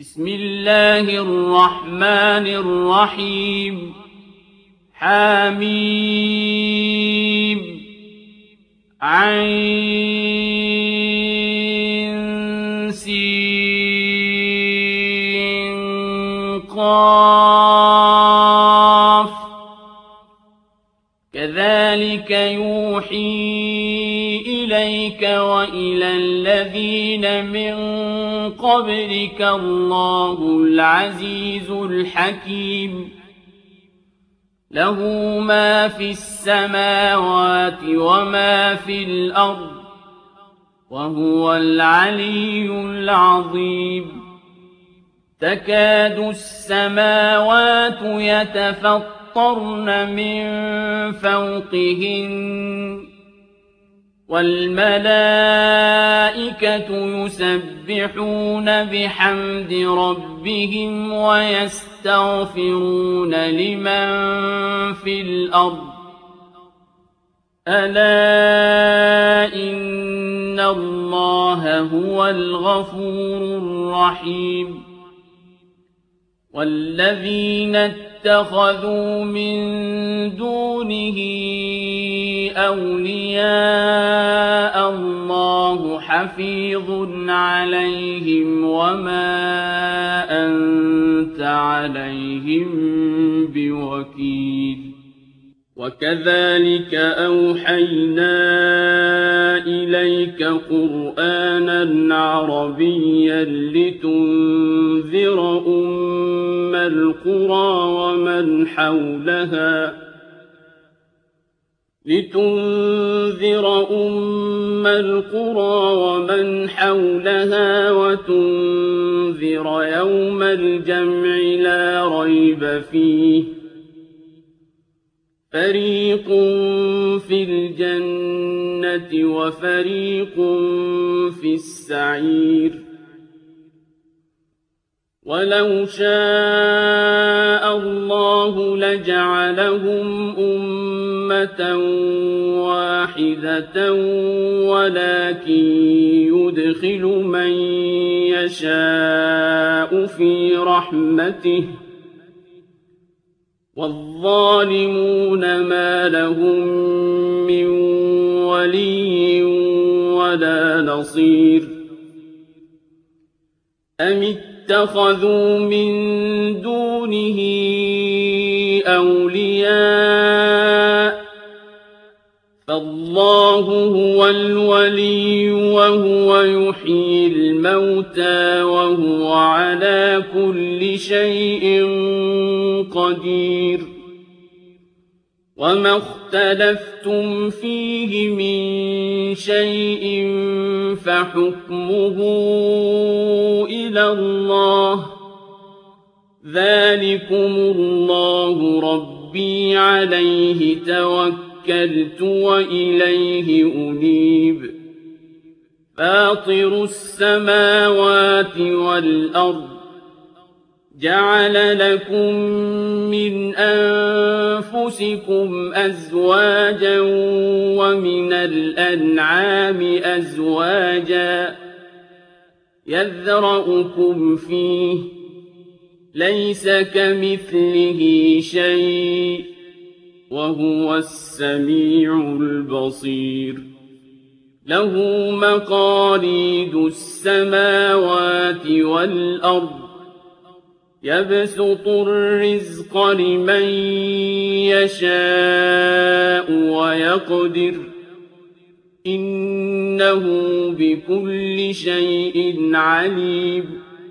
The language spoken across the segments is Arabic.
بسم الله الرحمن الرحيم حميم عين سين قاف كذلك يوحي إليك وإلى الذين من قبلك الله العزيز الحكيم له ما في السماوات وما في الأرض وهو العلي العظيم تكاد السماوات يتفطرن من فوقهن والملائكة يسبحون بحمد ربهم ويستغفرون لمن في الأرض ألا إن الله هو الغفور الرحيم والذين اتخذوا من دونه أولياء الله حفيظ عليهم وما أنت عليهم بوكيل وكذلك أوحينا إليك قرآنا عربيا لتنذر أم القرى ومن حولها وتنذر يوم الجمع لا ريب فيه فريق في الجنة وفريق في السعير ولو شاء الله لجعلهم أمة واحدة ولكن يدخل من يشاء في رحمته والظالمون ما لهم من ولي ولا نصير أم اتخذوا من دونه أولياء فالله هو الولي وهو يحيي الموتى وهو على كل شيء قدير وما اختلفتم فيه من شيء فحكمه إلى الله ذلكم الله ربي عليه توكلت وإليه أنيب فاطر السماوات والأرض جعل لكم من أنفسكم أزواجا ومن الأنعام أزواجا يذرأكم فيه ليس كمثله شيء وهو السميع البصير له مقاليد السماوات والأرض يبسط الرزق لمن يشاء ويقدر إنه بكل شيء عليم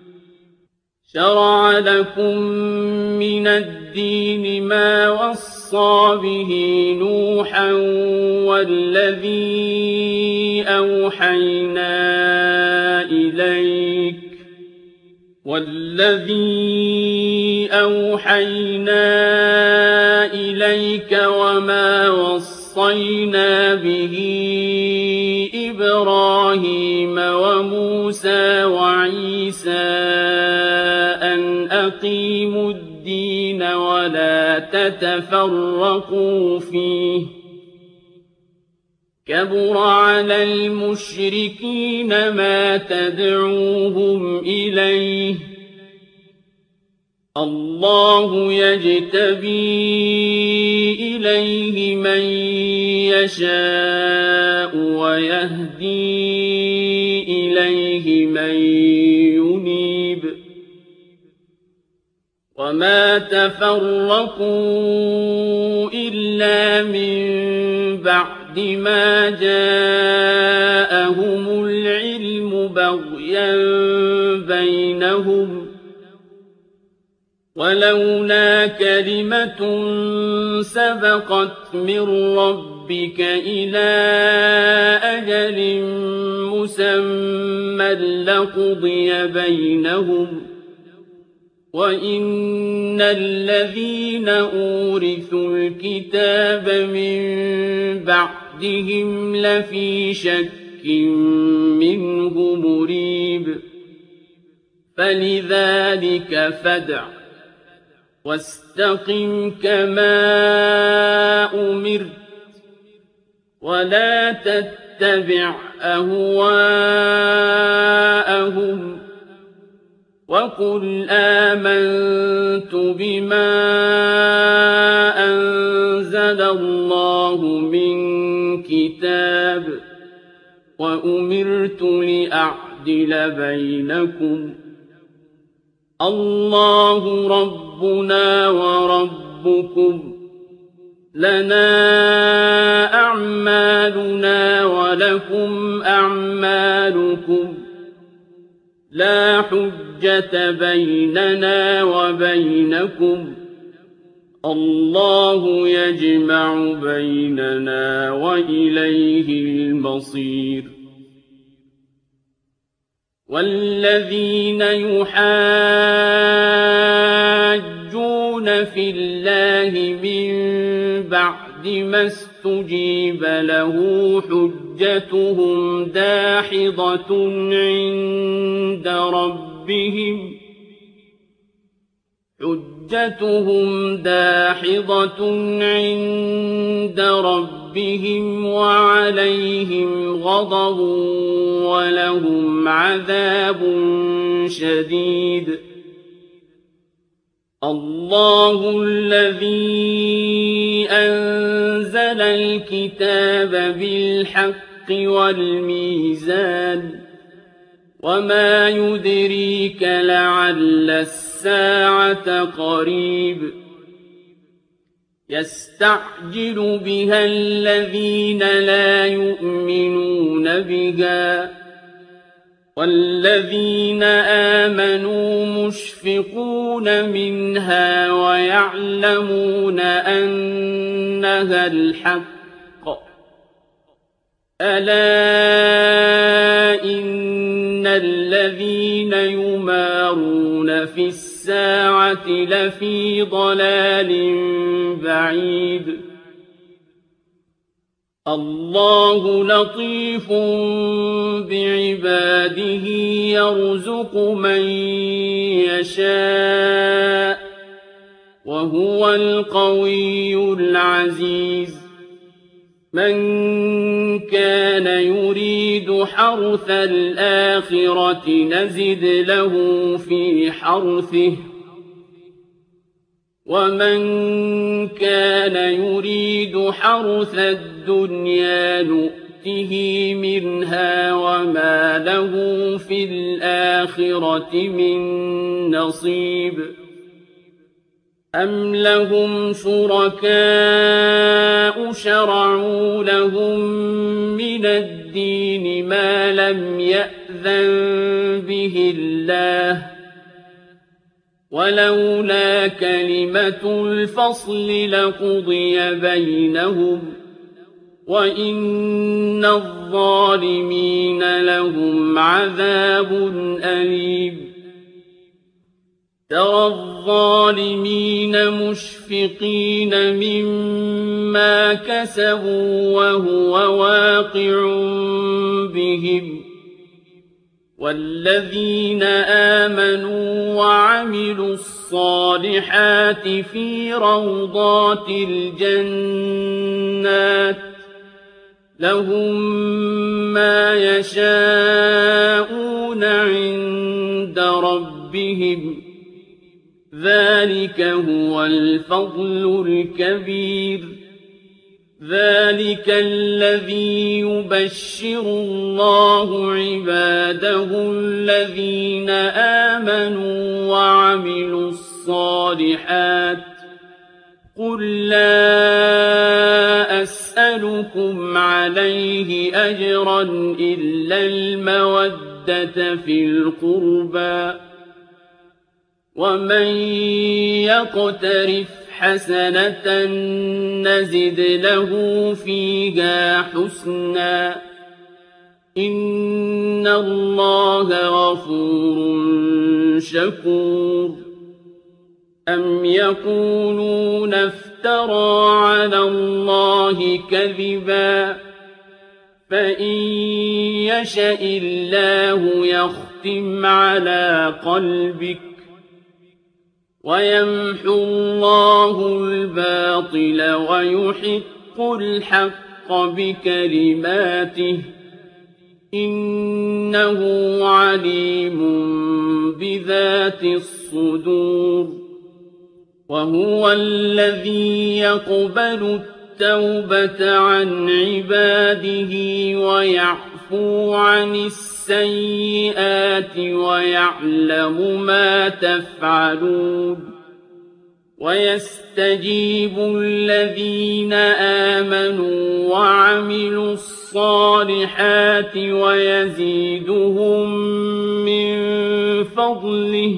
شرع لكم من الدين ما وصى به نوحا والذي أوحينا إليك وما وصينا به إبراهيم وموسى وعيسى أن أقيموا الدين ولا تتفرقوا فيه كبر على المشركين ما تدعوهم إليه الله يجتبي إليه من يشاء ويهدي إليه من ينيب وما تفرقوا إلا من بعد ما جاءهم العلم بغيا بينهم ولولا كلمة سبقت من ربك إلى أجل مسمى لقضي بينهم وإن الذين أورثوا الكتاب من بعدهم لفي شك منه مريب فلذلك فادع واستقم كما أمرت ولا تتبع أهواءهم وقل آمنت بما أنزل الله من كتاب وأمرت لأعدل بينكم الله ربنا وربكم لنا أعمالنا ولكم أعمالكم لا حجة بيننا وبينكم الله يجمع بيننا وإليه المصير والذين يحاجون في الله من بعد ما استجيب له حجتهم داحضة عند ربهم وعليهم غضب ولهم عذاب شديد الله الذي أنزل الكتاب بالحق والميزان وما يدريك لعل الساعة قريب يستعجل بها الذين لا يؤمنون بها والذين آمنوا مشفقون منها ويعلمون أنها الحق ألا إن الذين يمارون في الساعة لفي ضلال بعيد الله لطيف بعباده يرزق من يشاء وهو القوي العزيز من كان يريد حرث الآخرة نزد له في حرثه ومن كان يريد حرث الدنيا نؤته منها وما له في الآخرة من نصيب أم لهم شركاء شرعوا لهم من الدين ما لم يأذن به الله ولولا كلمة الفصل لقضي بينهم وإن الظالمين لهم عذاب أليم ترى الظالمين مشفقين مما كسبوا وهو واقع بهم والذين آمنوا وعملوا الصالحات في روضات الجنات لهم ما يشاءون عند ربهم ذلك هو الفضل الكبير ذلك الذي يبشر الله عباده الذين آمنوا وعملوا الصالحات قل لا أسألكم عليه أجرا إلا المودة في القربى ومن يقترف حسنة نزد له فيها حسنا إن الله غفور شكور أم يقولون افترى على الله كذبا فإن يشأ الله يختم على قلبك ويمحو الله الباطل ويحق الحق بكلماته إنه عليم بذات الصدور وهو الذي يقبل التوبة عن عباده ويعفو عن السيئات ويعلم ما تفعلون ويستجيب الذين آمنوا وعملوا الصالحات ويزيدهم من فضله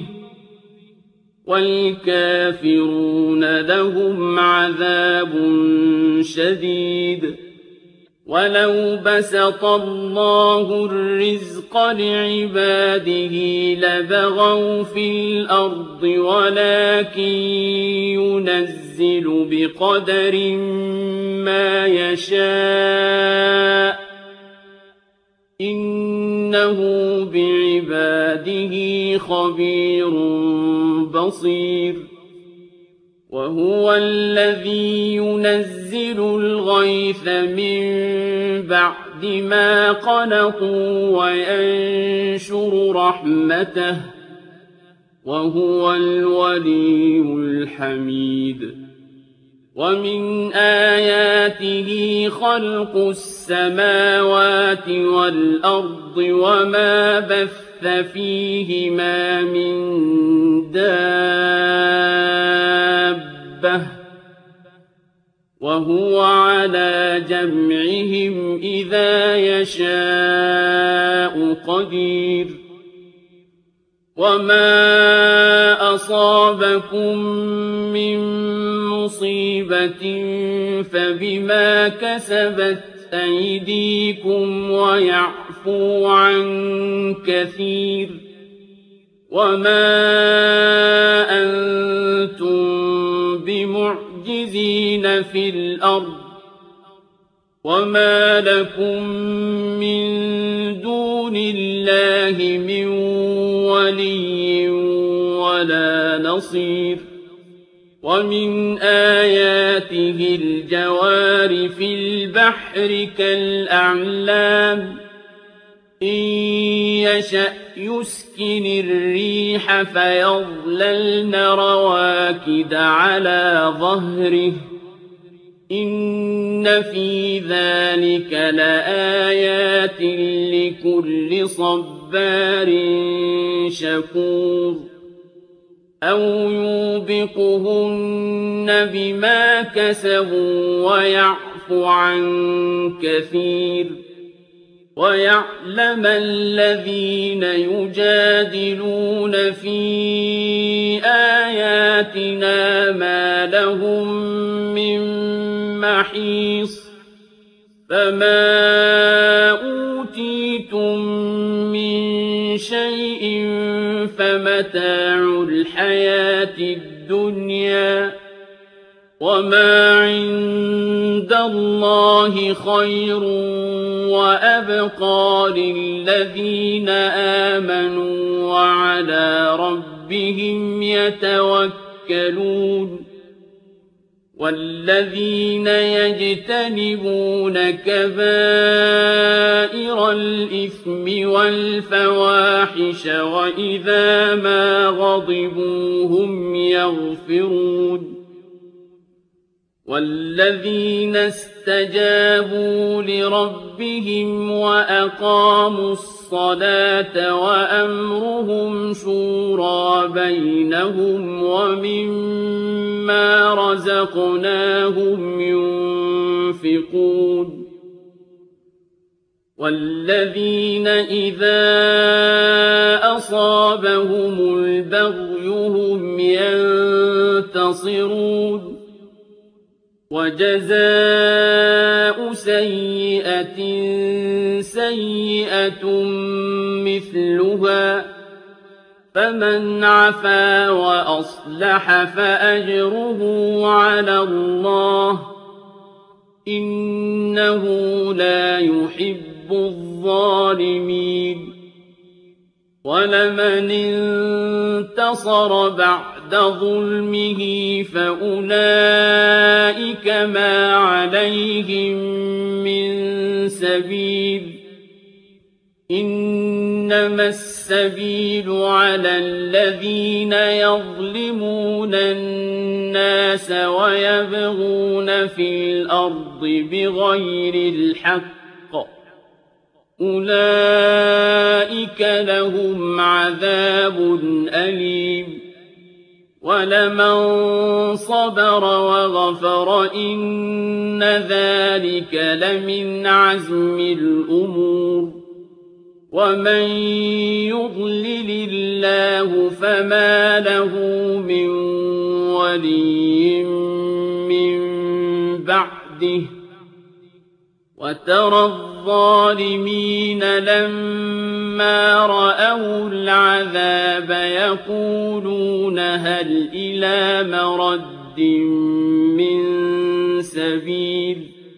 والكافرون لهم عذاب شديد ولو بسط الله الرزق لعباده لبغوا في الأرض ولكن ينزل بقدر ما يشاء إنه بعباده خبير بصير وهو الذي ينزل الغيث من بعد ما قنطوا وينشر رحمته وهو الولي الحميد ومن آياته خلق السماوات والأرض وما بث فيهما من دابة وهو على جمعهم إذا يشاء قدير وما أصابكم من مصيبة فبما كسبت أيديكم ويعفو عن كثير وما أنتم بمعجزين في الأرض وما لكم من دون الله من ولي ولا نصير ومن آياته الجوار في البحر كالأعلام إن يشأ يسكن الريح فيظللن رواكد على ظهره إن في ذلك لآيات لكل صبار شكور أو يوبقهن بما كسبوا ويعفو عن كثير ويعلم الذين يجادلون في آياتنا ما لهم من محيص فما أوتيتم من شيء فمتاع الحياة الدنيا وما عند الله خير وأبقى للذين آمنوا وعلى ربهم يتوكلون والذين يجتنبون كبائر الإثم والفواحش وإذا ما غضبوا هم يغفرون والذين استجابوا لربهم وأقاموا الصلاة وأمرهم شورى بينهم ومما رزقناهم ينفقون والذين إذا أصابهم البغي هم ينتصرون وجزاء سيئة سيئة مثلها فمن عفا وأصلح فأجره على الله إنه لا يحب الظالمين ولمن انتصر بعد ظلمه فأولئك ما عليهم من سبيل إنما السبيل على الذين يظلمون الناس ويبغون في الأرض بغير الحق أولئك لهم عذاب أليم ولمن صبر وغفر إن ذلك لمن عزم الأمور ومن يضلل الله فما له من ولي من بعده وترى الظالمين لما رأوا العذاب يقولون هل إلى مرد من سبيل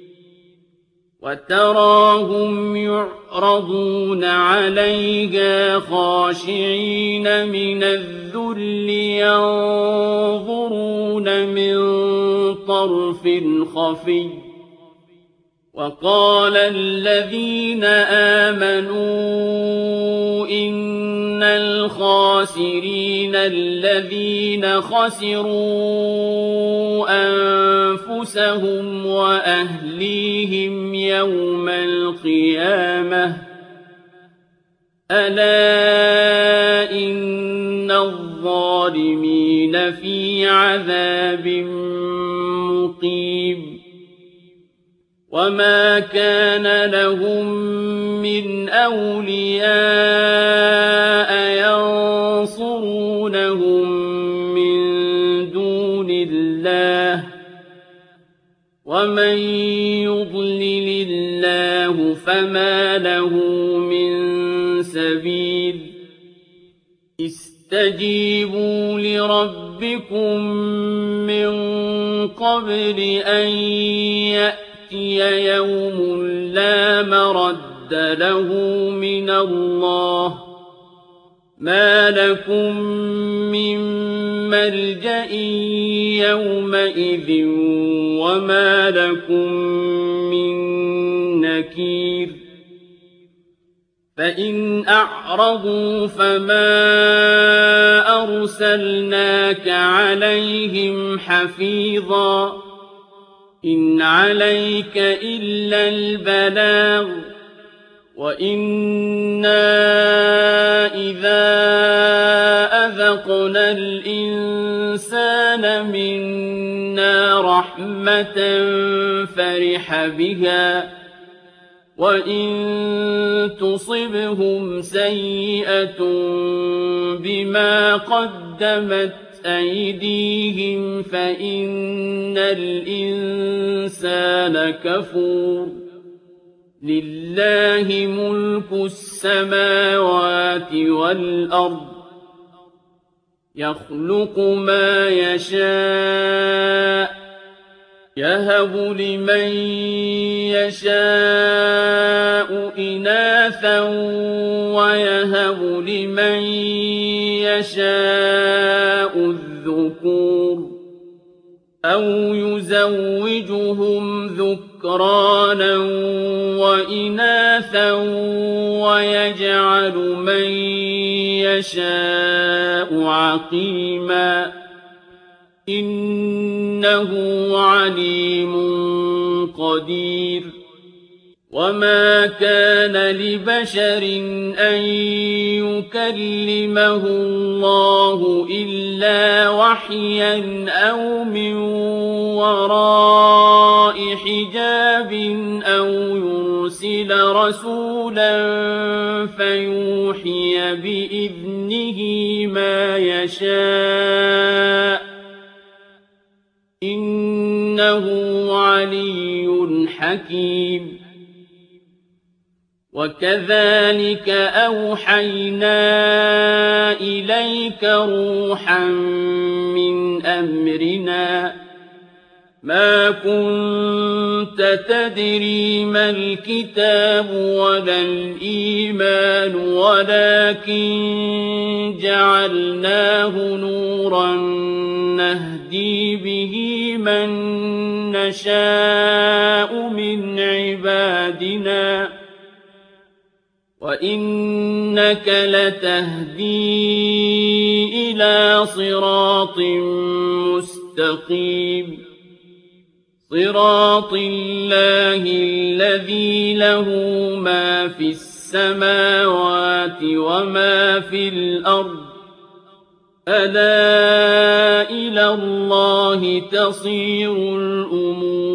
وتراهم يعرضون عليها خاشعين من الذل ينظرون من طرف خفي وقال الذين آمنوا إن الخاسرين الذين خسروا أنفسهم وأهليهم يوم القيامة ألا إن الظالمين في عذاب مقيم وما كان لهم من أولياء ينصرونهم من دون الله ومن يضلل الله فما له من سبيل استجيبوا لربكم من قبل أن يأتي يوم لا مرد له من الله ما لكم من ملجأ يومئذ وما لكم من نكير فإن أعرضوا فما أرسلناك عليهم حفيظا إن عليك إلا البلاغ وإنا إذا أذقنا الإنسان منا رحمة فرح بها وإن تصبهم سيئة بما قدمت أيديهم فإن الإنسان كفور لله ملك السماوات والأرض يخلق ما يشاء يهب لمن يشاء إناثا ويهب لمن يشاء الذكور أَوْ يُزَوِّجُهُمْ ذُكْرَانًا وَإِنَاثًا وَيَجْعَلُ مَن يَشَاءُ عَقِيمًا ۚ إِنَّهُ عَلِيمٌ قَدِيرٌ وَمَا كَانَ لِبَشَرٍ أَن يُكَلِّمَهُ اللَّهُ إِلَّا وَحْيًا أَوْ مِن وَرَاءِ حِجَابٍ أَوْ يُرْسِلَ رَسُولًا فَيُوحِيَ بِإِذْنِهِ مَا يَشَاءُ ۚ إِنَّهُ عَلِيٌّ حَكِيمٌ وَكَذَٰلِكَ أَوْحَيْنَا إِلَيْكَ رُوحًا مِّنْ أَمْرِنَا ۚ مَا كُنتَ تَدْرِي مَا الْكِتَابُ وَلَا الْإِيمَانُ وَلَٰكِن جَعَلْنَاهُ نُورًا نَّهْدِي بِهِ مَن نَّشَاءُ مِنْ عِبَادِنَا ۚ وَإِنَّكَ لَتَهْدِي إِلَىٰ صِرَاطٍ مُّسْتَقِيمٍ صِرَاطِ اللَّهِ الَّذِي لَهُ مَا فِي السَّمَاوَاتِ وَمَا فِي الْأَرْضِ ۗ أَلَا إِلَى اللَّهِ تَصِيرُ الْأُمُورُ